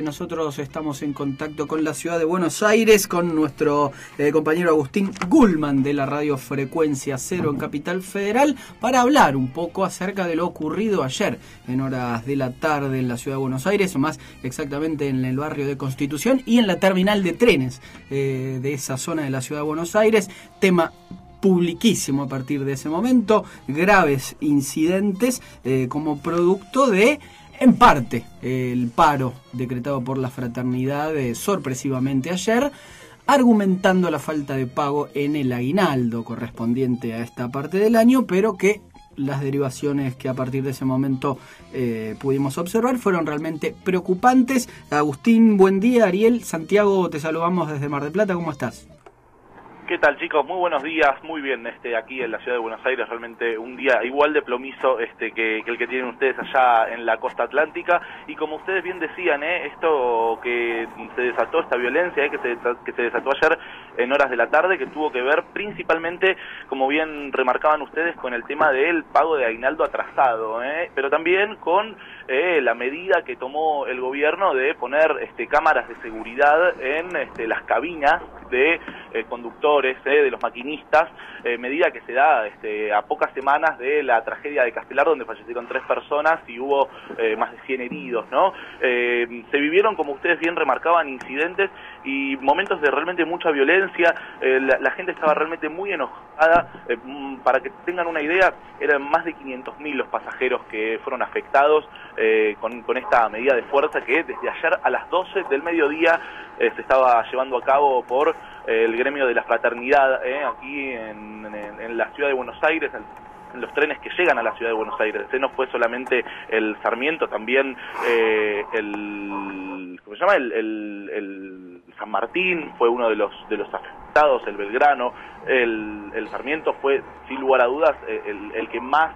Nosotros estamos en contacto con la ciudad de Buenos Aires, con nuestro compañero Agustín Gulman de la radio Frecuencia Cero en Capital Federal, para hablar un poco acerca de lo ocurrido ayer en horas de la tarde en la ciudad de Buenos Aires, o más exactamente en el barrio de Constitución y en la terminal de trenes de esa zona de la ciudad de Buenos Aires. Tema publiquísimo a partir de ese momento, graves incidentes como producto de, en parte, el paro decretado por la fraternidad sorpresivamente ayer, argumentando la falta de pago en el aguinaldo correspondiente a esta parte del año, pero que las derivaciones que a partir de ese momento pudimos observar fueron realmente preocupantes. Agustín, buen día. Ariel, Santiago, te saludamos desde Mar del Plata. ¿Cómo estás? ¿Qué tal, chicos? Muy buenos días. Muy bien, aquí en la ciudad de Buenos Aires, realmente un día igual de plomizo que el que tienen ustedes allá en la costa atlántica. Y como ustedes bien decían, esto que se desató, esta violencia que se desató ayer en horas de la tarde, que tuvo que ver principalmente, como bien remarcaban ustedes, con el tema del pago de aguinaldo atrasado, pero también con la medida que tomó el gobierno de poner cámaras de seguridad en las cabinas de conductores, de los maquinistas, medida que se da a pocas semanas de la tragedia de Castelar, donde fallecieron 3 personas y hubo más de 100 heridos, ¿no? Se vivieron, como ustedes bien remarcaban, incidentes y momentos de realmente mucha violencia. La gente estaba realmente muy enojada. Para que tengan una idea, eran más de 500.000 los pasajeros que fueron afectados con esta medida de fuerza que desde ayer a las 12 del mediodía se estaba llevando a cabo por el gremio de la fraternidad aquí en la ciudad de Buenos Aires, en los trenes que llegan a la ciudad de Buenos Aires. No fue solamente el Sarmiento, también ¿cómo se llama? El San Martín fue uno de los afectados, el Belgrano. El Sarmiento fue, sin lugar a dudas, el que más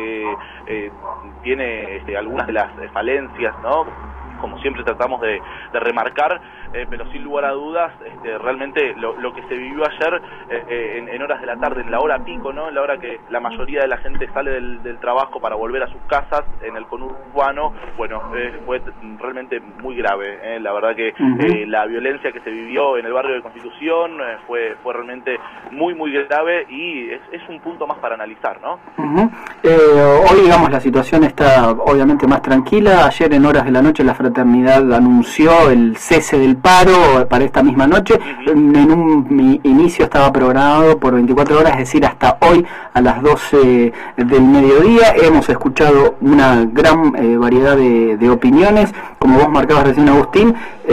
tiene algunas de las falencias, ¿no? Como siempre tratamos de remarcar, pero sin lugar a dudas, realmente lo que se vivió ayer en horas de la tarde, en la hora pico, ¿no? En la hora que la mayoría de la gente sale del trabajo para volver a sus casas, en el conurbano, bueno, fue realmente muy grave, La verdad que la violencia que se vivió en el barrio de Constitución fue realmente muy, muy grave y es un punto más para analizar, ¿no? Hoy, digamos, la situación está obviamente más tranquila. Ayer en horas de la noche la fraternidad anunció el cese del paro para esta misma noche. En un inicio estaba programado por 24 horas, es decir, hasta hoy a las 12 del mediodía. Hemos escuchado una gran variedad de opiniones, como vos marcabas recién, Agustín.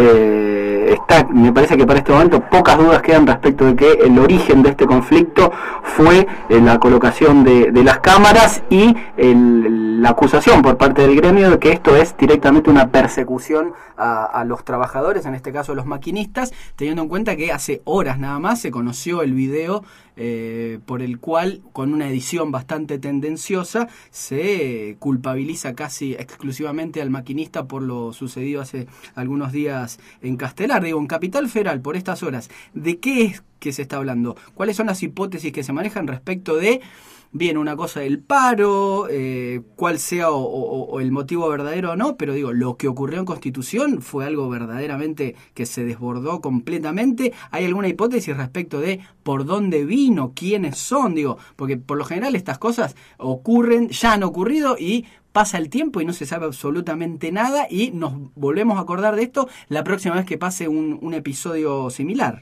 Me parece que para este momento pocas dudas quedan respecto de que el origen de este conflicto fue la colocación de las cámaras y la acusación por parte del gremio de que esto es directamente una persecución a los trabajadores, en este caso los maquinistas, teniendo en cuenta que hace horas nada más se conoció el video por el cual, con una edición bastante tendenciosa, se culpabiliza casi exclusivamente al maquinista por lo sucedido hace algunos días en Castelar. Digo, en Capital Federal, por estas horas, ¿de qué es que se está hablando? ¿Cuáles son las hipótesis que se manejan respecto de, bien, una cosa del paro, cuál sea o el motivo verdadero o no, pero digo, lo que ocurrió en Constitución fue algo verdaderamente que se desbordó completamente? ¿Hay alguna hipótesis respecto de por dónde vino, quiénes son? Digo, porque por lo general estas cosas ocurren, ya han ocurrido y pasa el tiempo y no se sabe absolutamente nada y nos volvemos a acordar de esto la próxima vez que pase un episodio similar.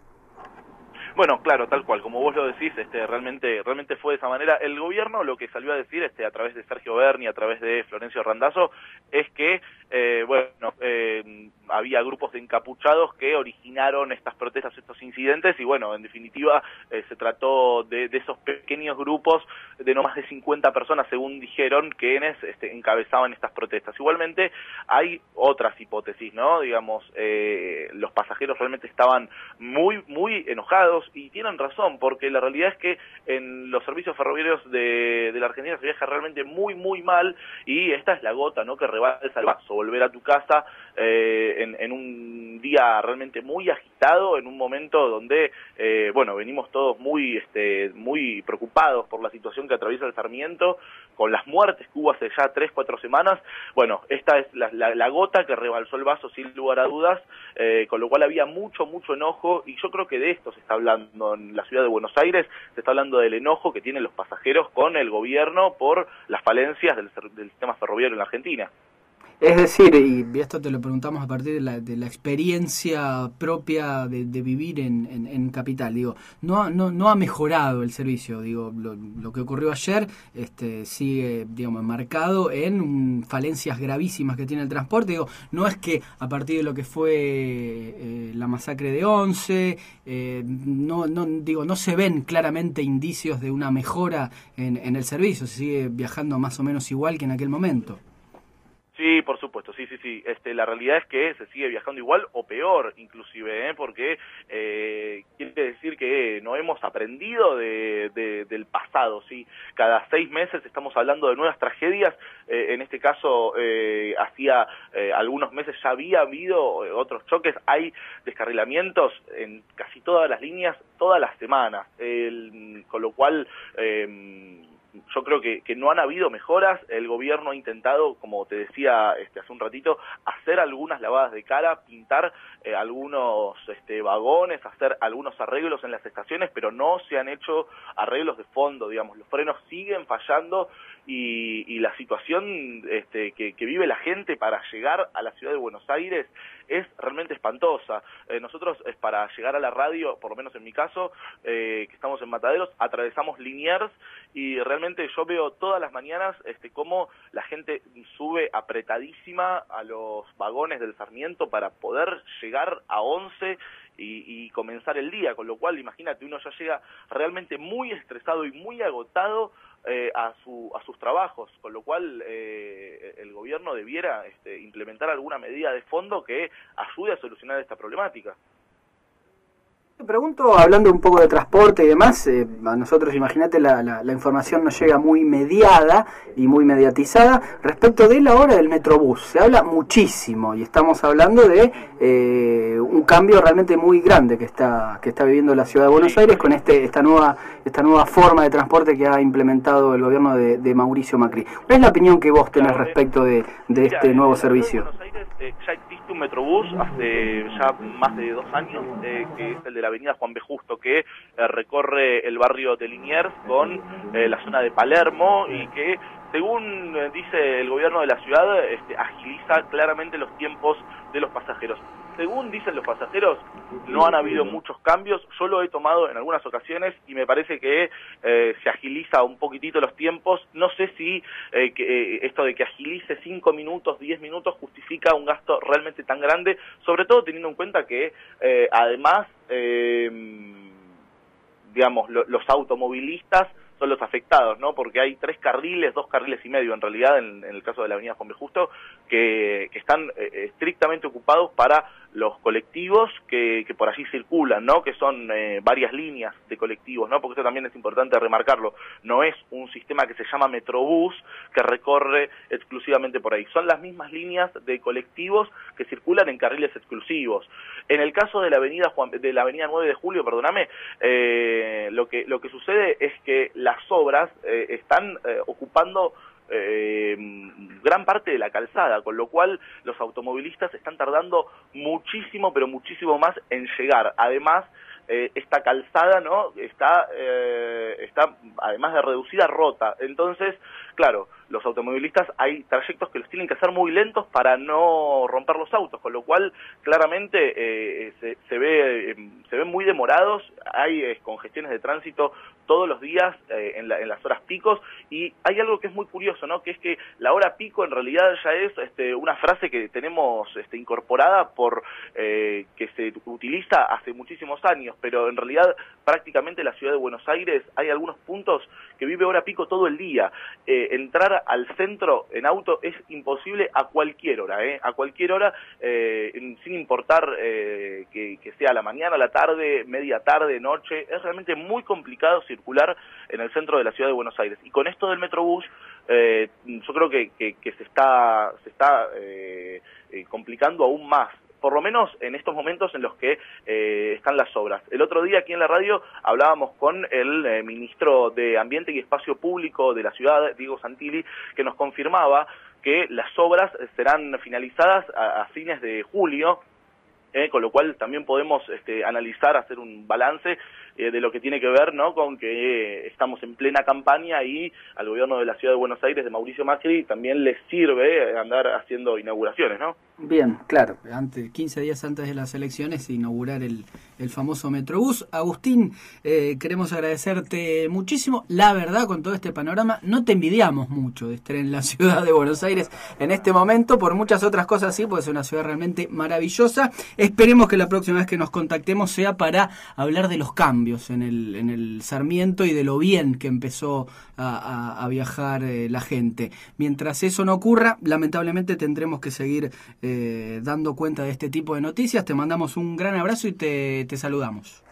Bueno, claro, tal cual, como vos lo decís, realmente fue de esa manera. El gobierno lo que salió a decir, a través de Sergio Berni, a través de Florencio Randazzo, es que, había grupos de encapuchados que originaron estas protestas, estos incidentes, y bueno, en definitiva, se trató de esos pequeños grupos de no más de 50 personas, según dijeron, quienes encabezaban estas protestas. Igualmente, hay otras hipótesis, ¿no? Digamos, los pasajeros realmente estaban muy, muy enojados, y tienen razón, porque la realidad es que en los servicios ferroviarios de la Argentina se viaja realmente muy, muy mal, y esta es la gota, ¿no?, que rebalsa el vaso. Volver a tu casa en en un día realmente muy agitado, en un momento donde, bueno, venimos todos muy preocupados por la situación que atraviesa el Sarmiento, con las muertes que hubo hace ya 3-4 semanas. Bueno, esta es la gota que rebalsó el vaso sin lugar a dudas, con lo cual había mucho enojo, y yo creo que de esto se está hablando en la ciudad de Buenos Aires. Se está hablando del enojo que tienen los pasajeros con el gobierno por las falencias del sistema ferroviario en la Argentina. Es decir, y esto te lo preguntamos a partir de la experiencia propia de vivir en Capital, digo, no ha mejorado el servicio, digo, lo que ocurrió ayer sigue, digamos, marcado en falencias gravísimas que tiene el transporte. Digo, no es que a partir de lo que fue la masacre de Once, no se ven claramente indicios de una mejora en el servicio, se sigue viajando más o menos igual que en aquel momento. Sí, por supuesto, sí. La realidad es que se sigue viajando igual o peor, inclusive, porque quiere decir que no hemos aprendido del pasado, ¿sí? Cada 6 meses estamos hablando de nuevas tragedias. En este caso, hacía algunos meses ya había habido otros choques. Hay descarrilamientos en casi todas las líneas, todas las semanas, con lo cual yo creo que no han habido mejoras. El gobierno ha intentado, como te decía hace un ratito, hacer algunas lavadas de cara, pintar algunos vagones, hacer algunos arreglos en las estaciones, pero no se han hecho arreglos de fondo, digamos. Los frenos siguen fallando, y la situación que vive la gente para llegar a la ciudad de Buenos Aires es realmente espantosa. Nosotros, para llegar a la radio, por lo menos en mi caso, que estamos en Mataderos, atravesamos Liniers, y realmente yo veo todas las mañanas cómo la gente sube apretadísima a los vagones del Sarmiento para poder llegar a Once y comenzar el día, con lo cual, imagínate, uno ya llega realmente muy estresado y muy agotado a sus trabajos, con lo cual el gobierno debiera implementar alguna medida de fondo que ayude a solucionar esta problemática. Te pregunto, hablando un poco de transporte y demás, a nosotros, imagínate, la información nos llega muy mediada y muy mediatizada respecto de la hora del Metrobús. Se habla muchísimo y estamos hablando de un cambio realmente muy grande que está viviendo la ciudad de Buenos Aires con esta nueva forma de transporte que ha implementado el gobierno de Mauricio Macri. ¿Cuál es la opinión que vos tenés respecto de este nuevo servicio? En Buenos Aires ya existe un Metrobús hace ya más de 2 años, que es el de la avenida Juan B. Justo, que recorre el barrio de Liniers con la zona de Palermo, y que, según dice el gobierno de la ciudad, agiliza claramente los tiempos de los pasajeros. Según dicen los pasajeros, no han habido muchos cambios. Yo lo he tomado en algunas ocasiones y me parece que se agiliza un poquitito los tiempos. No sé si esto de que agilice 5 minutos, 10 minutos justifica un gasto realmente tan grande, sobre todo teniendo en cuenta que además, digamos, los automovilistas son los afectados, ¿no? Porque hay 3 carriles, 2 carriles y medio en realidad, en el caso de la avenida Juan B. Justo, que están estrictamente ocupados para los colectivos que por allí circulan, ¿no? Que son varias líneas de colectivos, ¿no? Porque eso también es importante remarcarlo. No es un sistema que se llama Metrobús que recorre exclusivamente por ahí. Son las mismas líneas de colectivos que circulan en carriles exclusivos. En el caso de la avenida 9 de Julio, perdóname, lo que sucede es que las obras están ocupando gran parte de la calzada, con lo cual los automovilistas están tardando muchísimo, pero muchísimo más en llegar. Además, esta calzada, ¿no?, está además de reducida, rota. Entonces, claro, los automovilistas hay trayectos que los tienen que hacer muy lentos para no romper los autos, con lo cual claramente se ven muy demorados. Hay congestiones de tránsito todos los días en las horas picos, y hay algo que es muy curioso, ¿no?, que es que la hora pico en realidad ya es una frase que tenemos incorporada que se utiliza hace muchísimos años, pero en realidad prácticamente la ciudad de Buenos Aires hay algunos puntos que vive hora pico todo el día. Entrar al centro en auto es imposible a cualquier hora, a cualquier hora, sin importar que sea la mañana, la tarde, media tarde, noche. Es realmente muy complicado circular en el centro de la ciudad de Buenos Aires. Y con esto del Metrobús, yo creo que se está complicando aún más. por lo menos en estos momentos en los que están las obras. El otro día aquí en la radio hablábamos con el ministro de Ambiente y Espacio Público de la ciudad, Diego Santilli, que nos confirmaba que las obras serán finalizadas a fines de julio, con lo cual también podemos analizar, hacer un balance de lo que tiene que ver, ¿no?, con que estamos en plena campaña y al gobierno de la ciudad de Buenos Aires, de Mauricio Macri, también les sirve andar haciendo inauguraciones, ¿no? Bien, claro. 15 días antes de las elecciones, inaugurar el famoso Metrobús. Agustín, queremos agradecerte muchísimo. La verdad, con todo este panorama, no te envidiamos mucho de estar en la ciudad de Buenos Aires en este momento. Por muchas otras cosas sí, porque es una ciudad realmente maravillosa. Esperemos que la próxima vez que nos contactemos sea para hablar de los cambios en el Sarmiento y de lo bien que empezó a viajar la gente. Mientras eso no ocurra, lamentablemente tendremos que seguir dando cuenta de este tipo de noticias. Te mandamos un gran abrazo y te saludamos.